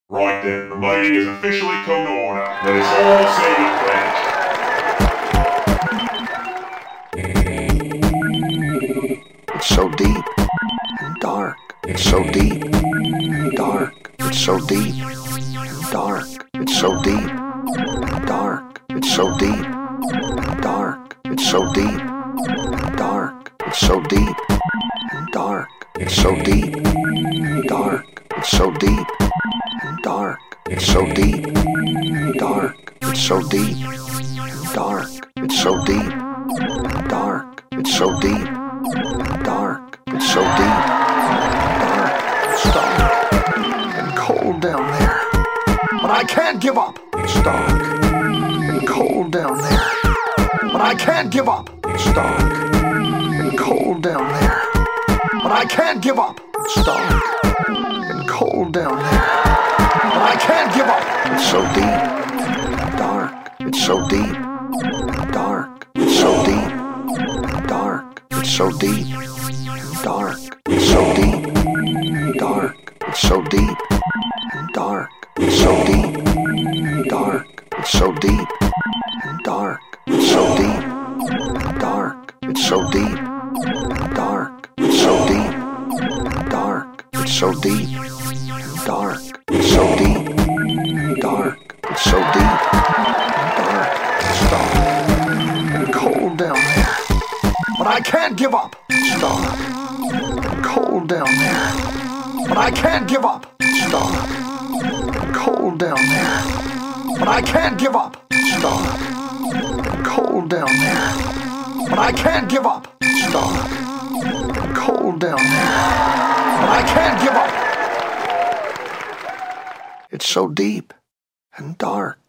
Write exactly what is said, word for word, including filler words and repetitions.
Right then, the meeting is officially come to order. Let us all say the pledge. It's so deep and dark. It's so deep and dark. It's so deep and dark. It's so deep and dark. It's so deep and dark. It's so deep and dark. It's so deep and dark. It's so deep and dark. It's so deep and dark. It's so deep and dark. It's so deep and dark. It's so deep and dark. It's so deep and dark. It's so deep and dark. It's dark and cold down there, but I can't give up. It's dark and cold down there, but I can't give up. It's dark and cold down there, but I can't give up. It's dark and cold down there, but I can't give up. It's so deep and dark. It's so deep and dark. It's so deep and dark. It's so deep and dark. It's so deep and dark. It's so deep and dark. It's so deep and dark. It's so deep and dark. It's so deep and dark. It's so deep and dark. It's so deep and dark. It's so deep and dark. It's so deep and dark. It's so deep and dark. It's dark and cold down there, but I can't give up. It's dark and cold down there, but I can't give up. It's dark and cold down there, but I can't give up. It's dark and cold down there, but I can't give up. It's dark and cold down there, but I can't give up. It's so deep and dark.